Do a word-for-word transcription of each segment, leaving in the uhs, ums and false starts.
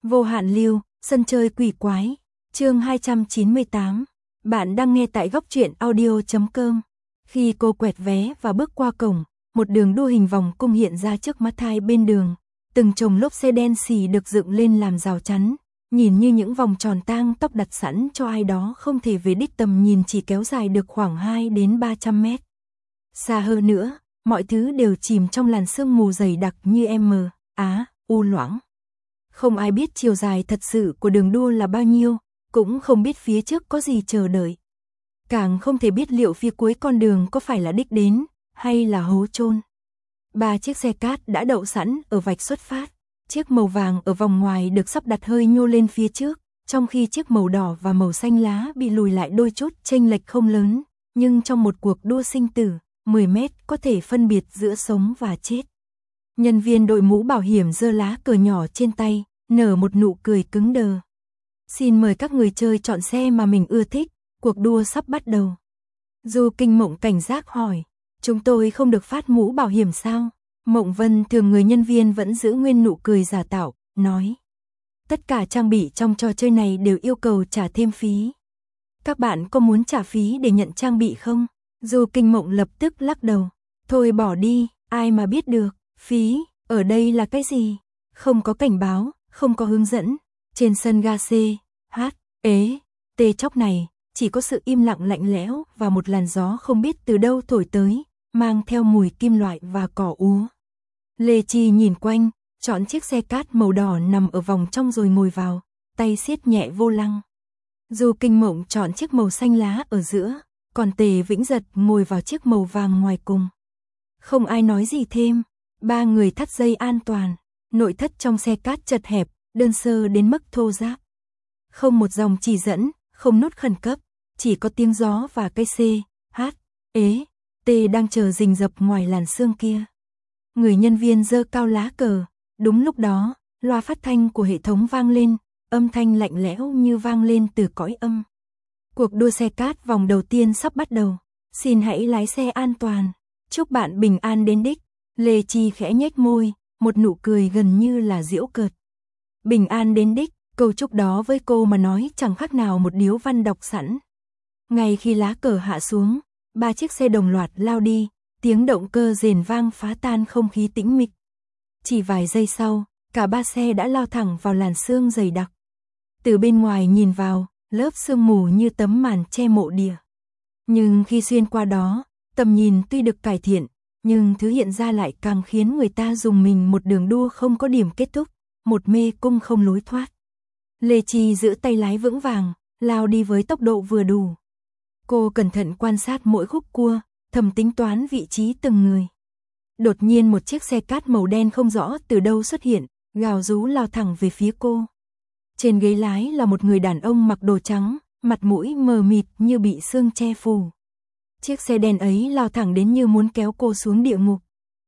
Vô hạn lưu, sân chơi quỷ quái, chương hai trăm chín mươi tám. Bạn đang nghe tại góc truyện audio chấm com. Khi cô quẹt vé và bước qua cổng, một đường đua hình vòng cung hiện ra trước mắt hai bên đường. Từng chồng lốp xe đen xì được dựng lên làm rào chắn, nhìn như những vòng tròn tang tóc đặt sẵn cho ai đó không thể về đích, tầm nhìn chỉ kéo dài được khoảng hai đến ba trăm mét. Xa hơn nữa, mọi thứ đều chìm trong làn sương mù dày đặc như M, Á, U loãng. Không ai biết chiều dài thật sự của đường đua là bao nhiêu, cũng không biết phía trước có gì chờ đợi. Càng không thể biết liệu phía cuối con đường có phải là đích đến, hay là hố chôn. Ba chiếc xe cát đã đậu sẵn ở vạch xuất phát. Chiếc màu vàng ở vòng ngoài được sắp đặt hơi nhô lên phía trước, trong khi chiếc màu đỏ và màu xanh lá bị lùi lại đôi chút, chênh lệch không lớn, nhưng trong một cuộc đua sinh tử, mười mét có thể phân biệt giữa sống và chết. Nhân viên đội mũ bảo hiểm giơ lá cờ nhỏ trên tay, nở một nụ cười cứng đờ. Xin mời các người chơi chọn xe mà mình ưa thích, cuộc đua sắp bắt đầu. Du Kinh Mộng cảnh giác hỏi, chúng tôi không được phát mũ bảo hiểm sao? Mộng Vân thường người nhân viên vẫn giữ nguyên nụ cười giả tạo, nói. Tất cả trang bị trong trò chơi này đều yêu cầu trả thêm phí. Các bạn có muốn trả phí để nhận trang bị không? Du Kinh Mộng lập tức lắc đầu. Thôi bỏ đi, ai mà biết được, phí, ở đây là cái gì? Không có cảnh báo, không có hướng dẫn. Trên sân ga C, H, ế, T chóc này, chỉ có sự im lặng lạnh lẽo và một làn gió không biết từ đâu thổi tới, mang theo mùi kim loại và cỏ úa. Lê Chi nhìn quanh, chọn chiếc xe cát màu đỏ nằm ở vòng trong rồi ngồi vào, tay siết nhẹ vô lăng. Du Kinh Mộng chọn chiếc màu xanh lá ở giữa, còn Tề Vĩnh Giật ngồi vào chiếc màu vàng ngoài cùng. Không ai nói gì thêm, ba người thắt dây an toàn, nội thất trong xe cát chật hẹp, đơn sơ đến mức thô ráp. Không một dòng chỉ dẫn, không nút khẩn cấp, chỉ có tiếng gió và cây C, H, ế, T đang chờ rình rập ngoài làn sương kia. Người nhân viên giơ cao lá cờ, đúng lúc đó, loa phát thanh của hệ thống vang lên, âm thanh lạnh lẽo như vang lên từ cõi âm. Cuộc đua xe cát vòng đầu tiên sắp bắt đầu, xin hãy lái xe an toàn, chúc bạn bình an đến đích. Lê Chi khẽ nhếch môi, một nụ cười gần như là giễu cợt. Bình an đến đích, câu chúc đó với cô mà nói chẳng khác nào một điếu văn đọc sẵn. Ngay khi lá cờ hạ xuống, ba chiếc xe đồng loạt lao đi, tiếng động cơ rền vang phá tan không khí tĩnh mịch. Chỉ vài giây sau, cả ba xe đã lao thẳng vào làn sương dày đặc. Từ bên ngoài nhìn vào, lớp sương mù như tấm màn che mộ địa. Nhưng khi xuyên qua đó, tầm nhìn tuy được cải thiện, nhưng thứ hiện ra lại càng khiến người ta rùng mình, một đường đua không có điểm kết thúc, một mê cung không lối thoát. Lê Chi giữ tay lái vững vàng, lao đi với tốc độ vừa đủ. Cô cẩn thận quan sát mỗi khúc cua, thầm tính toán vị trí từng người. Đột nhiên một chiếc xe cát màu đen không rõ từ đâu xuất hiện, gào rú lao thẳng về phía cô. Trên ghế lái là một người đàn ông mặc đồ trắng, mặt mũi mờ mịt như bị sương che phủ. Chiếc xe đen ấy lao thẳng đến như muốn kéo cô xuống địa ngục.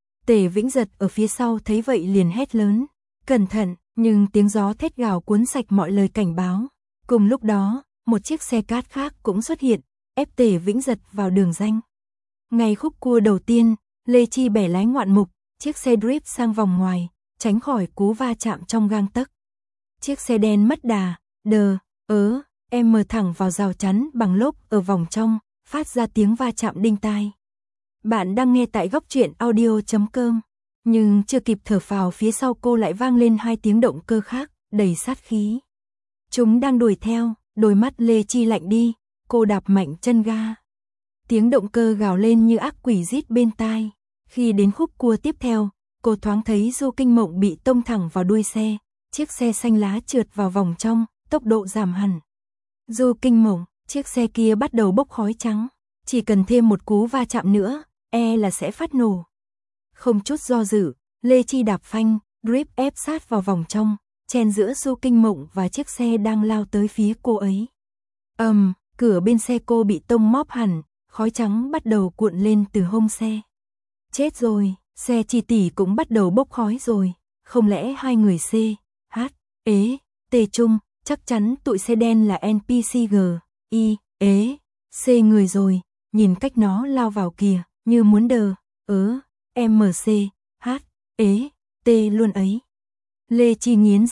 Tề Vĩnh Giật ở phía sau thấy vậy liền hét lớn, cẩn thận, nhưng tiếng gió thét gào cuốn sạch mọi lời cảnh báo. Cùng lúc đó, một chiếc xe cát khác cũng xuất hiện, ép Tề Vĩnh Giật vào đường ranh. Ngay khúc cua đầu tiên, Lê Chi bẻ lái ngoạn mục, chiếc xe drift sang vòng ngoài, tránh khỏi cú va chạm trong gang tấc. Chiếc xe đen mất đà, đờ, ớ, em mờ thẳng vào rào chắn bằng lốp ở vòng trong, phát ra tiếng va chạm đinh tai. Bạn đang nghe tại góc truyện audio chấm com, nhưng chưa kịp thở phào phía sau cô lại vang lên hai tiếng động cơ khác, đầy sát khí. Chúng đang đuổi theo, đôi mắt Lê Chi lạnh đi, cô đạp mạnh chân ga. Tiếng động cơ gào lên như ác quỷ rít bên tai. Khi đến khúc cua tiếp theo, cô thoáng thấy Du Kinh Mộng bị tông thẳng vào đuôi xe, chiếc xe xanh lá trượt vào vòng trong, tốc độ giảm hẳn. Du Kinh Mộng, chiếc xe kia bắt đầu bốc khói trắng, chỉ cần thêm một cú va chạm nữa, e là sẽ phát nổ. Không chút do dự, Lê Chi đạp phanh, grip ép sát vào vòng trong, chen giữa Du Kinh Mộng và chiếc xe đang lao tới phía cô ấy. Ầm, um, cửa bên xe cô bị tông móp hẳn, khói trắng bắt đầu cuộn lên từ hông xe. Chết rồi, xe Chi tỷ cũng bắt đầu bốc khói rồi, không lẽ hai người C, H, ế, T chung, chắc chắn tụi xe đen là en pê xê G, I, ế, C người rồi, nhìn cách nó lao vào kìa, như muốn đờ, ớ, em xê, H, ế, T luôn ấy. Lê Chi nghiến răng,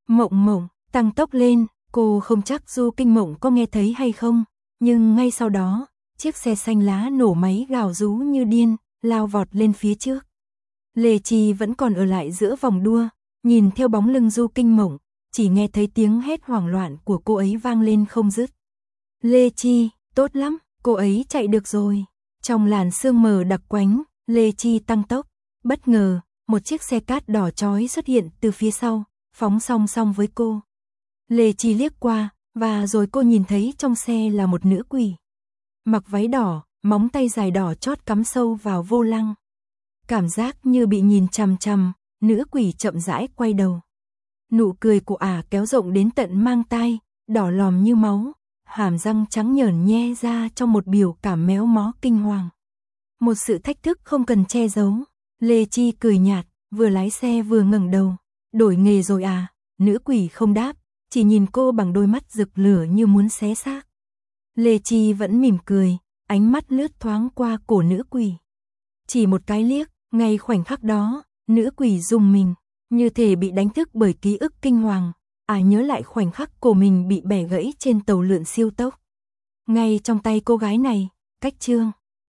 Mộng Mộng, tăng tốc lên, cô không chắc Du Kinh Mộng có nghe thấy hay không, nhưng ngay sau đó, chiếc xe xanh lá nổ máy gào rú như điên, lao vọt lên phía trước. Lê Chi vẫn còn ở lại giữa vòng đua, nhìn theo bóng lưng Du Kinh Mộng, chỉ nghe thấy tiếng hét hoảng loạn của cô ấy vang lên không dứt. Lê Chi, tốt lắm, cô ấy chạy được rồi. Trong làn sương mờ đặc quánh, Lê Chi tăng tốc, bất ngờ, một chiếc xe cát đỏ chói xuất hiện từ phía sau, phóng song song với cô. Lê Chi liếc qua, và rồi cô nhìn thấy trong xe là một nữ quỷ. Mặc váy đỏ, móng tay dài đỏ chót cắm sâu vào vô lăng. Cảm giác như bị nhìn chằm chằm, nữ quỷ chậm rãi quay đầu. Nụ cười của ả kéo rộng đến tận mang tai, đỏ lòm như máu, hàm răng trắng nhởn nhe ra trong một biểu cảm méo mó kinh hoàng. Một sự thách thức không cần che giấu. Lê Chi cười nhạt, vừa lái xe vừa ngẩng đầu. Đổi nghề rồi à? Nữ quỷ không đáp, chỉ nhìn cô bằng đôi mắt rực lửa như muốn xé xác. Lê Chi vẫn mỉm cười, ánh mắt lướt thoáng qua cổ nữ quỷ. Chỉ một cái liếc, ngay khoảnh khắc đó, nữ quỷ rùng mình, như thể bị đánh thức bởi ký ức kinh hoàng. À nhớ lại khoảnh khắc cổ mình bị bẻ gãy trên tàu lượn siêu tốc. Ngay trong tay cô gái này, cách chương.